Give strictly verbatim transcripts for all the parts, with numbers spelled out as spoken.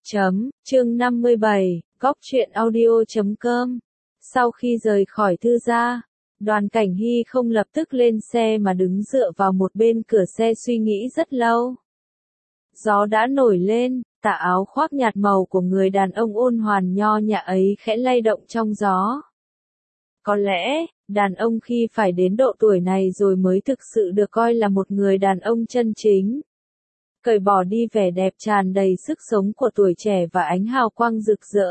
Chấm, chương năm mươi bảy, góc truyện audio chấm com. Sau khi rời khỏi thư gia, Đoàn Cảnh Hy không lập tức lên xe mà đứng dựa vào một bên cửa xe suy nghĩ rất lâu. Gió đã nổi lên, tà áo khoác nhạt màu của người đàn ông ôn hoàn nho nhã ấy khẽ lay động trong gió. Có lẽ, đàn ông khi phải đến độ tuổi này rồi mới thực sự được coi là một người đàn ông chân chính. Cởi bỏ đi vẻ đẹp tràn đầy sức sống của tuổi trẻ và ánh hào quang rực rỡ.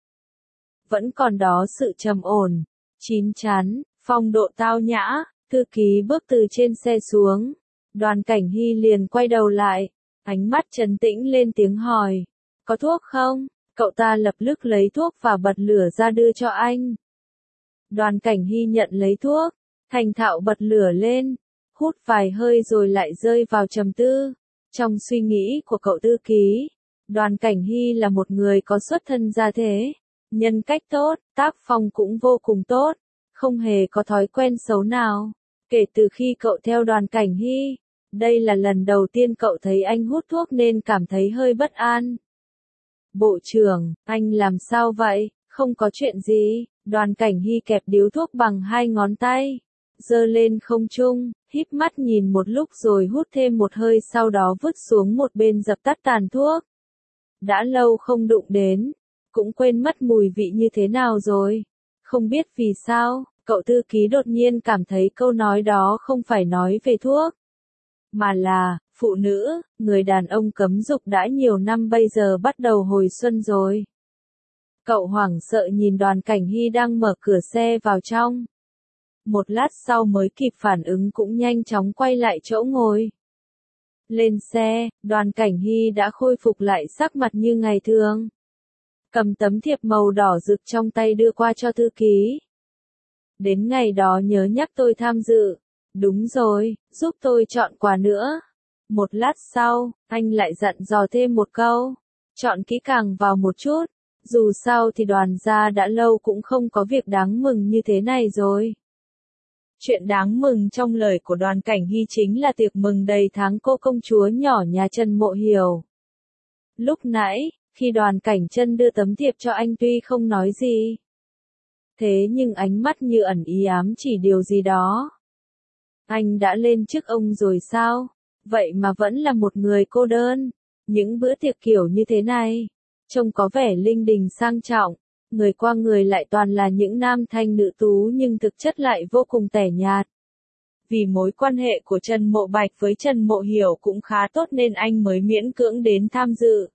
Vẫn còn đó sự trầm ổn, chín chắn, phong độ tao nhã. Thư ký bước từ trên xe xuống. Đoàn Cảnh Hy liền quay đầu lại, ánh mắt trấn tĩnh lên tiếng hỏi. Có thuốc không? Cậu ta lập tức lấy thuốc và bật lửa ra đưa cho anh. Đoàn Cảnh Hy nhận lấy thuốc, thành thạo bật lửa lên, hút vài hơi rồi lại rơi vào trầm tư. Trong suy nghĩ của cậu thư ký, Đoàn Cảnh Hy là một người có xuất thân gia thế, nhân cách tốt, tác phong cũng vô cùng tốt, không hề có thói quen xấu nào. Kể từ khi cậu theo Đoàn Cảnh Hy, đây là lần đầu tiên cậu thấy anh hút thuốc nên cảm thấy hơi bất an. Bộ trưởng, anh làm sao vậy? Không có chuyện gì. Đoàn Cảnh Hy kẹp điếu thuốc bằng hai ngón tay, giơ lên không trung, híp mắt nhìn một lúc rồi hút thêm một hơi, sau đó vứt xuống một bên dập tắt tàn thuốc. Đã lâu không đụng đến, cũng quên mất mùi vị như thế nào rồi. Không biết vì sao, cậu thư ký đột nhiên cảm thấy câu nói đó không phải nói về thuốc, mà là, phụ nữ, người đàn ông cấm dục đã nhiều năm bây giờ bắt đầu hồi xuân rồi. Cậu hoảng sợ nhìn Đoàn Cảnh Hy đang mở cửa xe vào trong. Một lát sau mới kịp phản ứng cũng nhanh chóng quay lại chỗ ngồi. Lên xe, Đoàn Cảnh Hy đã khôi phục lại sắc mặt như ngày thường. Cầm tấm thiệp màu đỏ rực trong tay đưa qua cho thư ký. Đến ngày đó nhớ nhắc tôi tham dự. Đúng rồi, giúp tôi chọn quà nữa. Một lát sau, anh lại dặn dò thêm một câu. Chọn kỹ càng vào một chút. Dù sao thì Đoàn gia đã lâu cũng không có việc đáng mừng như thế này rồi. Chuyện đáng mừng trong lời của Đoàn Cảnh Hy chính là tiệc mừng đầy tháng cô công chúa nhỏ nhà Trần Mộ Hiểu. Lúc nãy, khi Đoàn Cảnh Trân đưa tấm thiệp cho anh tuy không nói gì, thế nhưng ánh mắt như ẩn ý ám chỉ điều gì đó. Anh đã lên chức ông rồi sao? Vậy mà vẫn là một người cô đơn. Những bữa tiệc kiểu như thế này, trông có vẻ linh đình sang trọng, người qua người lại toàn là những nam thanh nữ tú nhưng thực chất lại vô cùng tẻ nhạt. Vì mối quan hệ của Trần Mộ Bạch với Trần Mộ Hiểu cũng khá tốt nên anh mới miễn cưỡng đến tham dự.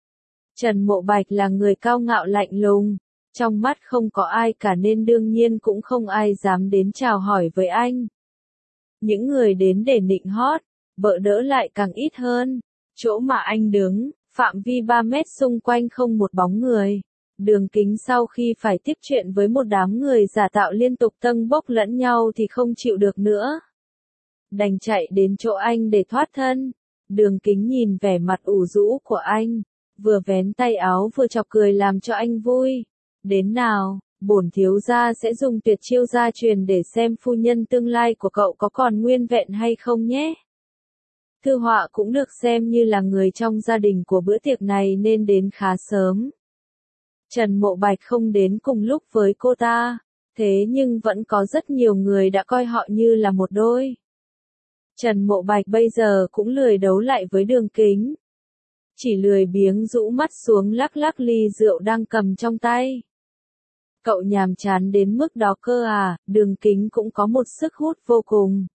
Trần Mộ Bạch là người cao ngạo lạnh lùng, trong mắt không có ai cả nên đương nhiên cũng không ai dám đến chào hỏi với anh. Những người đến để nịnh hót, bợ đỡ lại càng ít hơn. Chỗ mà anh đứng, phạm vi ba mét xung quanh không một bóng người. Đường Kính sau khi phải tiếp chuyện với một đám người giả tạo liên tục tâng bốc lẫn nhau thì không chịu được nữa. Đành chạy đến chỗ anh để thoát thân. Đường Kính nhìn vẻ mặt ủ rũ của anh, vừa vén tay áo vừa chọc cười làm cho anh vui. Đến nào, bổn thiếu gia sẽ dùng tuyệt chiêu gia truyền để xem phu nhân tương lai của cậu có còn nguyên vẹn hay không nhé. Thư họa cũng được xem như là người trong gia đình của bữa tiệc này nên đến khá sớm. Trần Mộ Bạch không đến cùng lúc với cô ta, thế nhưng vẫn có rất nhiều người đã coi họ như là một đôi. Trần Mộ Bạch bây giờ cũng lười đấu lại với Đường Kính, chỉ lười biếng rũ mắt xuống lắc lắc ly rượu đang cầm trong tay. Cậu nhàm chán đến mức đó cơ à? Đường Kính cũng có một sức hút vô cùng.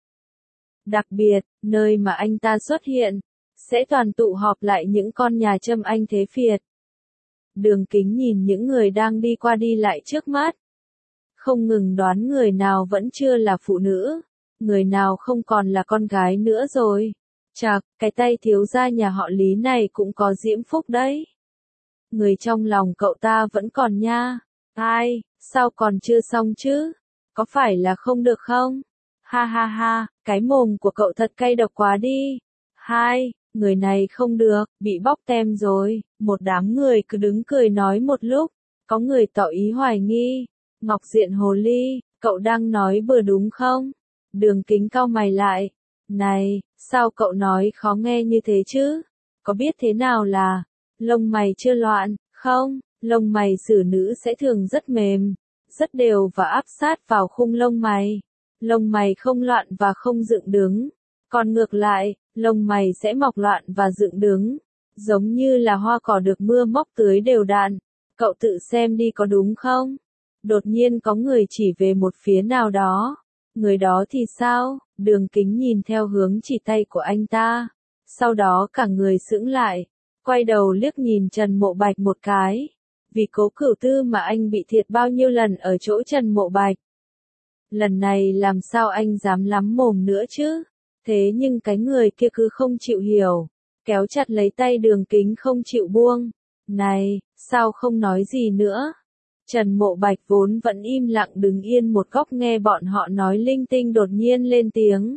Đặc biệt, nơi mà anh ta xuất hiện, sẽ toàn tụ họp lại những con nhà châm anh thế phiệt. Đường Kính nhìn những người đang đi qua đi lại trước mắt. Không ngừng đoán người nào vẫn chưa là phụ nữ, người nào không còn là con gái nữa rồi. Chạc, cái tay thiếu gia nhà họ Lý này cũng có diễm phúc đấy. Người trong lòng cậu ta vẫn còn nha. Ai, sao còn chưa xong chứ? Có phải là không được không? Ha ha ha, cái mồm của cậu thật cay độc quá đi. Hai, người này không được, bị bóc tem rồi. Một đám người cứ đứng cười nói một lúc. Có người tỏ ý hoài nghi. Ngọc Diện Hồ Ly, cậu đang nói bừa đúng không? Đường Kính cau mày lại. Này, sao cậu nói khó nghe như thế chứ? Có biết thế nào là Lông mày chưa loạn, không, lông mày xử nữ sẽ thường rất mềm, rất đều và áp sát vào khung lông mày. Lông mày không loạn và không dựng đứng. Còn ngược lại, lông mày sẽ mọc loạn và dựng đứng, giống như là hoa cỏ được mưa móc tưới đều đặn. Cậu tự xem đi có đúng không? Đột nhiên có người chỉ về một phía nào đó. Người đó thì sao? Đường Kính nhìn theo hướng chỉ tay của anh ta. Sau đó cả người sững lại, quay đầu liếc nhìn Trần Mộ Bạch một cái. Vì Cố Cửu Tư mà anh bị thiệt bao nhiêu lần ở chỗ Trần Mộ Bạch. Lần này làm sao anh dám lắm mồm nữa chứ? Thế nhưng cái người kia cứ không chịu hiểu, kéo chặt lấy tay Đường Kính không chịu buông. Này, sao không nói gì nữa? Trần Mộ Bạch vốn vẫn im lặng đứng yên một góc nghe bọn họ nói linh tinh đột nhiên lên tiếng.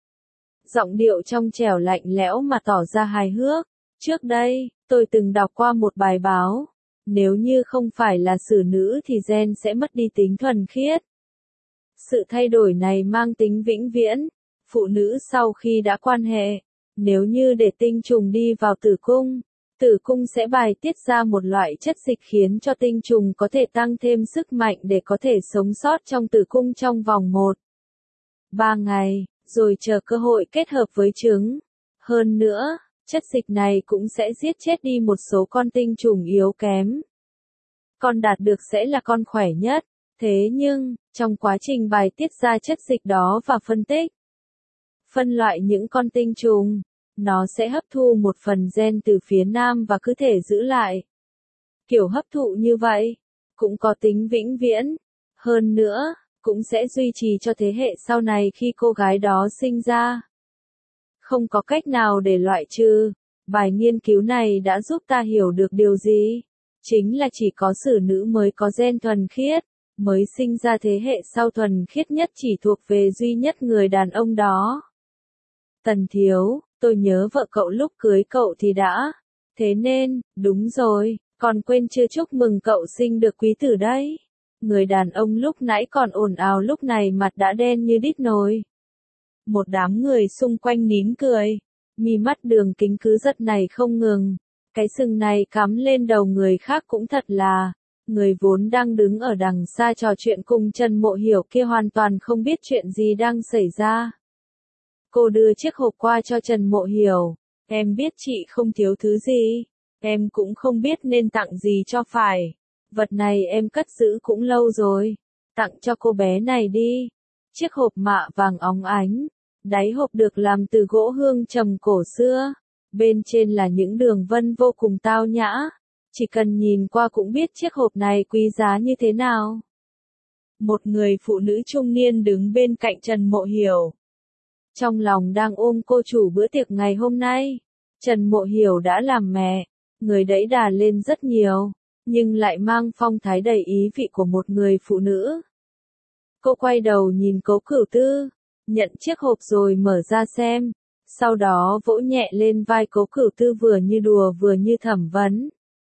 Giọng điệu trong trẻo lạnh lẽo mà tỏ ra hài hước. Trước đây, tôi từng đọc qua một bài báo. Nếu như không phải là xử nữ thì gen sẽ mất đi tính thuần khiết. Sự thay đổi này mang tính vĩnh viễn. Phụ nữ sau khi đã quan hệ, nếu như để tinh trùng đi vào tử cung, tử cung sẽ bài tiết ra một loại chất dịch khiến cho tinh trùng có thể tăng thêm sức mạnh để có thể sống sót trong tử cung trong vòng một, ba ngày, rồi chờ cơ hội kết hợp với trứng. Hơn nữa, chất dịch này cũng sẽ giết chết đi một số con tinh trùng yếu kém. Con đạt được sẽ là con khỏe nhất. Thế nhưng, trong quá trình bài tiết ra chất dịch đó và phân tích, phân loại những con tinh trùng, nó sẽ hấp thu một phần gen từ phía nam và cứ thể giữ lại. Kiểu hấp thụ như vậy, cũng có tính vĩnh viễn. Hơn nữa, cũng sẽ duy trì cho thế hệ sau này khi cô gái đó sinh ra. Không có cách nào để loại trừ. Bài nghiên cứu này đã giúp ta hiểu được điều gì? Chính là chỉ có xử nữ mới có gen thuần khiết, mới sinh ra thế hệ sau thuần khiết nhất chỉ thuộc về duy nhất người đàn ông đó. Tần Thiếu, tôi nhớ vợ cậu lúc cưới cậu thì đã. Thế nên, đúng rồi, còn quên chưa chúc mừng cậu sinh được quý tử đấy. Người đàn ông lúc nãy còn ồn ào lúc này mặt đã đen như đít nồi. Một đám người xung quanh nín cười. Mi mắt Đường Kính cứ giật này không ngừng. Cái sừng này cắm lên đầu người khác cũng thật là. Người vốn đang đứng ở đằng xa trò chuyện cùng Trần Mộ Hiểu kia hoàn toàn không biết chuyện gì đang xảy ra. Cô đưa chiếc hộp qua cho Trần Mộ Hiểu. Em biết chị không thiếu thứ gì. Em cũng không biết nên tặng gì cho phải. Vật này em cất giữ cũng lâu rồi. Tặng cho cô bé này đi. Chiếc hộp mạ vàng óng ánh. Đáy hộp được làm từ gỗ hương trầm cổ xưa. Bên trên là những đường vân vô cùng tao nhã. Chỉ cần nhìn qua cũng biết chiếc hộp này quý giá như thế nào. Một người phụ nữ trung niên đứng bên cạnh Trần Mộ Hiểu. Trong lòng đang ôm cô chủ bữa tiệc ngày hôm nay. Trần Mộ Hiểu đã làm mẹ. Người đẫy đà lên rất nhiều. Nhưng lại mang phong thái đầy ý vị của một người phụ nữ. Cô quay đầu nhìn Cố Cửu Tư. Nhận chiếc hộp rồi mở ra xem. Sau đó vỗ nhẹ lên vai Cố Cửu Tư vừa như đùa vừa như thẩm vấn.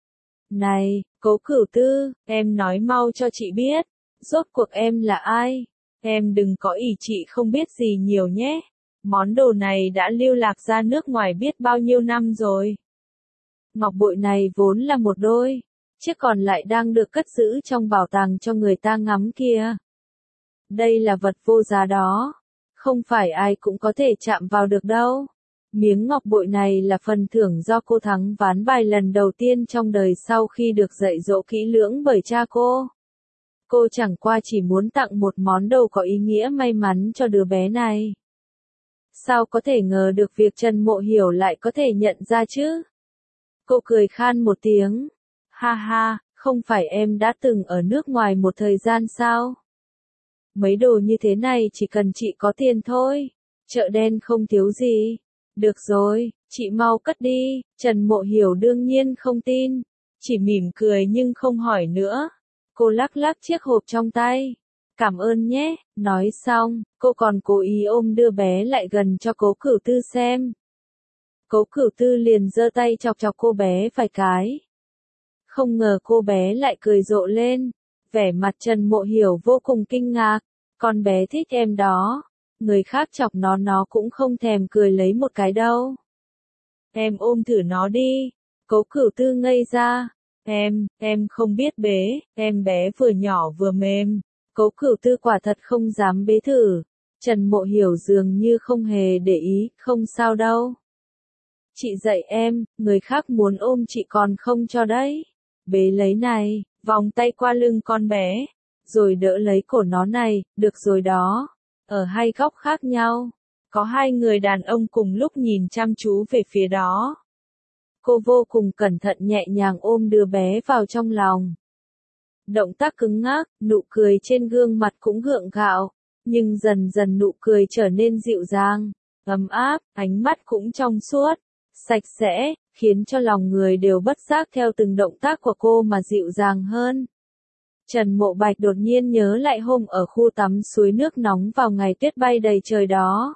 Này, Cố Cửu Tư, em nói mau cho chị biết. Rốt cuộc em là ai? Em đừng có ỷ chị không biết gì nhiều nhé. Món đồ này đã lưu lạc ra nước ngoài biết bao nhiêu năm rồi. Ngọc bội này vốn là một đôi. Chiếc còn lại đang được cất giữ trong bảo tàng cho người ta ngắm kia. Đây là vật vô giá đó. Không phải ai cũng có thể chạm vào được đâu. Miếng ngọc bội này là phần thưởng do cô thắng ván bài lần đầu tiên trong đời sau khi được dạy dỗ kỹ lưỡng bởi cha cô. Cô chẳng qua chỉ muốn tặng một món đồ có ý nghĩa may mắn cho đứa bé này. Sao có thể ngờ được việc Trần Mộ Hiểu lại có thể nhận ra chứ? Cô cười khan một tiếng. Ha ha, không phải em đã từng ở nước ngoài một thời gian sao? Mấy đồ như thế này chỉ cần chị có tiền thôi. Chợ đen không thiếu gì. Được rồi, chị mau cất đi. Trần Mộ Hiểu đương nhiên không tin. Chỉ mỉm cười nhưng không hỏi nữa. Cô lắc lắc chiếc hộp trong tay. Cảm ơn nhé. Nói xong, cô còn cố ý ôm đưa bé lại gần cho Cố Cửu Tư xem. Cố Cửu Tư liền giơ tay chọc chọc cô bé vài cái. Không ngờ cô bé lại cười rộ lên. Vẻ mặt Trần Mộ Hiểu vô cùng kinh ngạc. Con bé thích em đó. Người khác chọc nó nó cũng không thèm cười lấy một cái đâu. Em ôm thử nó đi. Cố Cửu Tư ngây ra. Em, em không biết bế, em bé vừa nhỏ vừa mềm. Cố Cửu Tư quả thật không dám bế thử. Trần Mộ Hiểu dường như không hề để ý, không sao đâu. Chị dạy em, người khác muốn ôm chị còn không cho đấy. Bế lấy này, vòng tay qua lưng con bé, rồi đỡ lấy cổ nó này, được rồi đó. Ở hai góc khác nhau, có hai người đàn ông cùng lúc nhìn chăm chú về phía đó. Cô vô cùng cẩn thận nhẹ nhàng ôm đứa bé vào trong lòng. Động tác cứng ngắc, nụ cười trên gương mặt cũng gượng gạo, nhưng dần dần nụ cười trở nên dịu dàng, ấm áp, ánh mắt cũng trong suốt, sạch sẽ, khiến cho lòng người đều bất giác theo từng động tác của cô mà dịu dàng hơn. Trần Mộ Bạch đột nhiên nhớ lại hôm ở khu tắm suối nước nóng vào ngày tuyết bay đầy trời đó.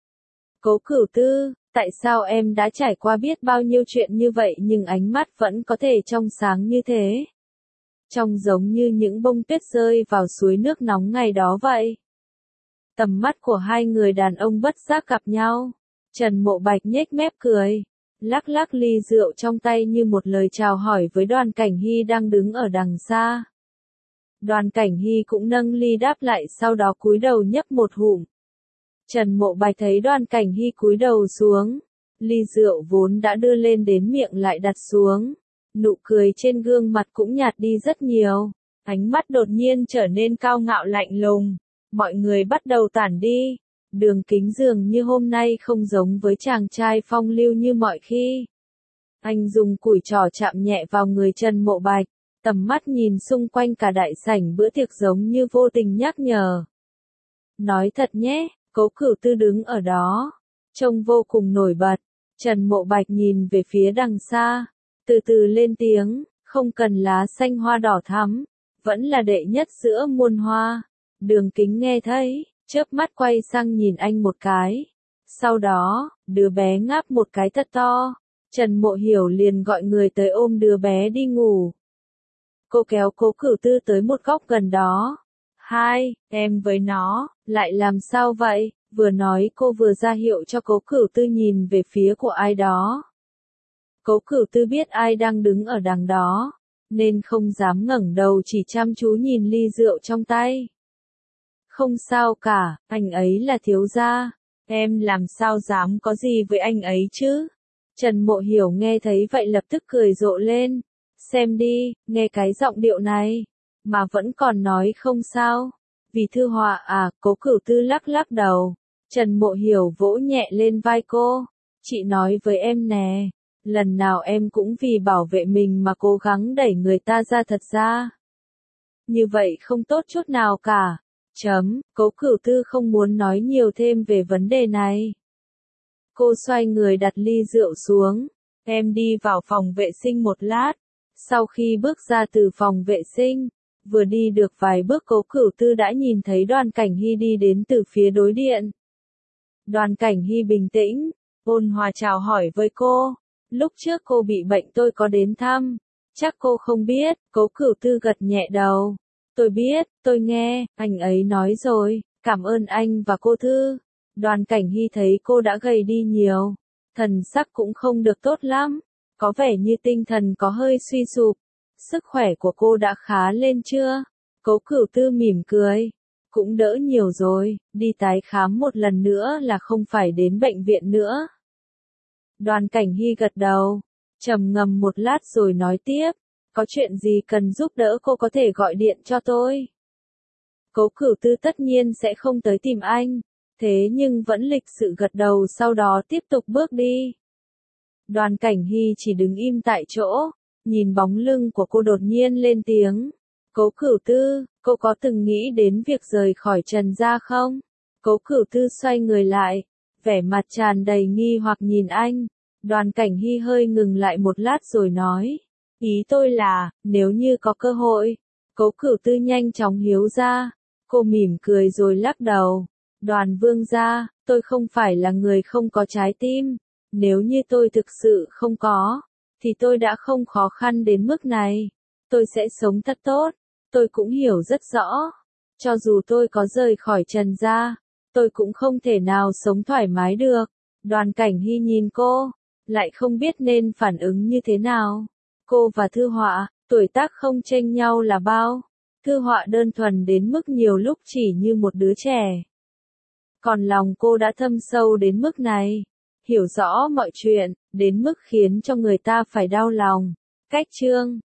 Cố Cửu Tư, tại sao em đã trải qua biết bao nhiêu chuyện như vậy nhưng ánh mắt vẫn có thể trong sáng như thế? Trông giống như những bông tuyết rơi vào suối nước nóng ngày đó vậy. Tầm mắt của hai người đàn ông bất giác gặp nhau. Trần Mộ Bạch nhếch mép cười, lắc lắc ly rượu trong tay như một lời chào hỏi với Đoàn Cảnh Hy đang đứng ở đằng xa. Đoàn Cảnh Hy cũng nâng ly đáp lại, sau đó cúi đầu nhấp một ngụm. Trần Mộ Bạch thấy Đoàn Cảnh Hy cúi đầu xuống, ly rượu vốn đã đưa lên đến miệng lại đặt xuống. Nụ cười trên gương mặt cũng nhạt đi rất nhiều, ánh mắt đột nhiên trở nên cao ngạo lạnh lùng. Mọi người bắt đầu tản đi. Đường Kính dường như hôm nay không giống với chàng trai phong lưu như mọi khi. Anh dùng củi trò chạm nhẹ vào người Trần Mộ Bạch, tầm mắt nhìn xung quanh cả đại sảnh bữa tiệc giống như vô tình nhắc nhở. Nói thật nhé, Cố Cửu Tư đứng ở đó, trông vô cùng nổi bật. Trần Mộ Bạch nhìn về phía đằng xa, từ từ lên tiếng, không cần lá xanh hoa đỏ thắm, vẫn là đệ nhất giữa muôn hoa. Đường Kính nghe thấy, chớp mắt quay sang nhìn anh một cái. Sau đó, đứa bé ngáp một cái thật to. Trần Mộ Hiểu liền gọi người tới ôm đứa bé đi ngủ. Cô kéo Cố Cửu Tư tới một góc gần đó. Hai, em với nó, lại làm sao vậy? Vừa nói cô vừa ra hiệu cho Cố Cửu Tư nhìn về phía của ai đó. Cố Cửu Tư biết ai đang đứng ở đằng đó, nên không dám ngẩng đầu, chỉ chăm chú nhìn ly rượu trong tay. Không sao cả, anh ấy là thiếu gia, em làm sao dám có gì với anh ấy chứ? Trần Mộ Hiểu nghe thấy vậy lập tức cười rộ lên. Xem đi, nghe cái giọng điệu này, mà vẫn còn nói không sao. Vì thư họa à? Cố Cửu Tư lắc lắc đầu. Trần Mộ Hiểu vỗ nhẹ lên vai cô. Chị nói với em nè, lần nào em cũng vì bảo vệ mình mà cố gắng đẩy người ta ra, thật ra như vậy không tốt chút nào cả. Chấm, Cố Cửu Tư không muốn nói nhiều thêm về vấn đề này. Cô xoay người đặt ly rượu xuống. Em đi vào phòng vệ sinh một lát. Sau khi bước ra từ phòng vệ sinh, vừa đi được vài bước Cố Cửu Tư đã nhìn thấy Đoàn Cảnh Hy đi đến từ phía đối diện. Đoàn Cảnh Hy bình tĩnh, ôn hòa chào hỏi với cô. Lúc trước cô bị bệnh tôi có đến thăm. Chắc cô không biết. Cố Cửu Tư gật nhẹ đầu. Tôi biết, tôi nghe, anh ấy nói rồi, cảm ơn anh và cô Thư. Đoàn Cảnh Hy thấy cô đã gầy đi nhiều, thần sắc cũng không được tốt lắm, có vẻ như tinh thần có hơi suy sụp. Sức khỏe của cô đã khá lên chưa? Cố Cửu Tư mỉm cười. Cũng đỡ nhiều rồi, đi tái khám một lần nữa là không phải đến bệnh viện nữa. Đoàn Cảnh Hy gật đầu, trầm ngâm một lát rồi nói tiếp. Có chuyện gì cần giúp đỡ cô có thể gọi điện cho tôi. Cố Cửu Tư tất nhiên sẽ không tới tìm anh, thế nhưng vẫn lịch sự gật đầu, sau đó tiếp tục bước đi. Đoàn Cảnh Hy chỉ đứng im tại chỗ, nhìn bóng lưng của cô đột nhiên lên tiếng. Cố Cửu Tư, cô có từng nghĩ đến việc rời khỏi Trần gia không? Cố Cửu Tư xoay người lại, vẻ mặt tràn đầy nghi hoặc nhìn anh. Đoàn Cảnh Hy hơi ngừng lại một lát rồi nói. Ý tôi là, nếu như có cơ hội. Cố Cửu Tư nhanh chóng hiếu ra. Cô mỉm cười rồi lắc đầu. Đoàn vương gia, tôi không phải là người không có trái tim. Nếu như tôi thực sự không có, thì tôi đã không khó khăn đến mức này. Tôi sẽ sống thật tốt. Tôi cũng hiểu rất rõ. Cho dù tôi có rời khỏi Trần gia, tôi cũng không thể nào sống thoải mái được. Đoàn Cảnh Hy nhìn cô. lại không biết nên phản ứng như thế nào. Cô và Thư Họa, tuổi tác không chênh nhau là bao. Thư Họa đơn thuần đến mức nhiều lúc chỉ như một đứa trẻ. Còn lòng cô đã thâm sâu đến mức này, hiểu rõ mọi chuyện, đến mức khiến cho người ta phải đau lòng. Cách chương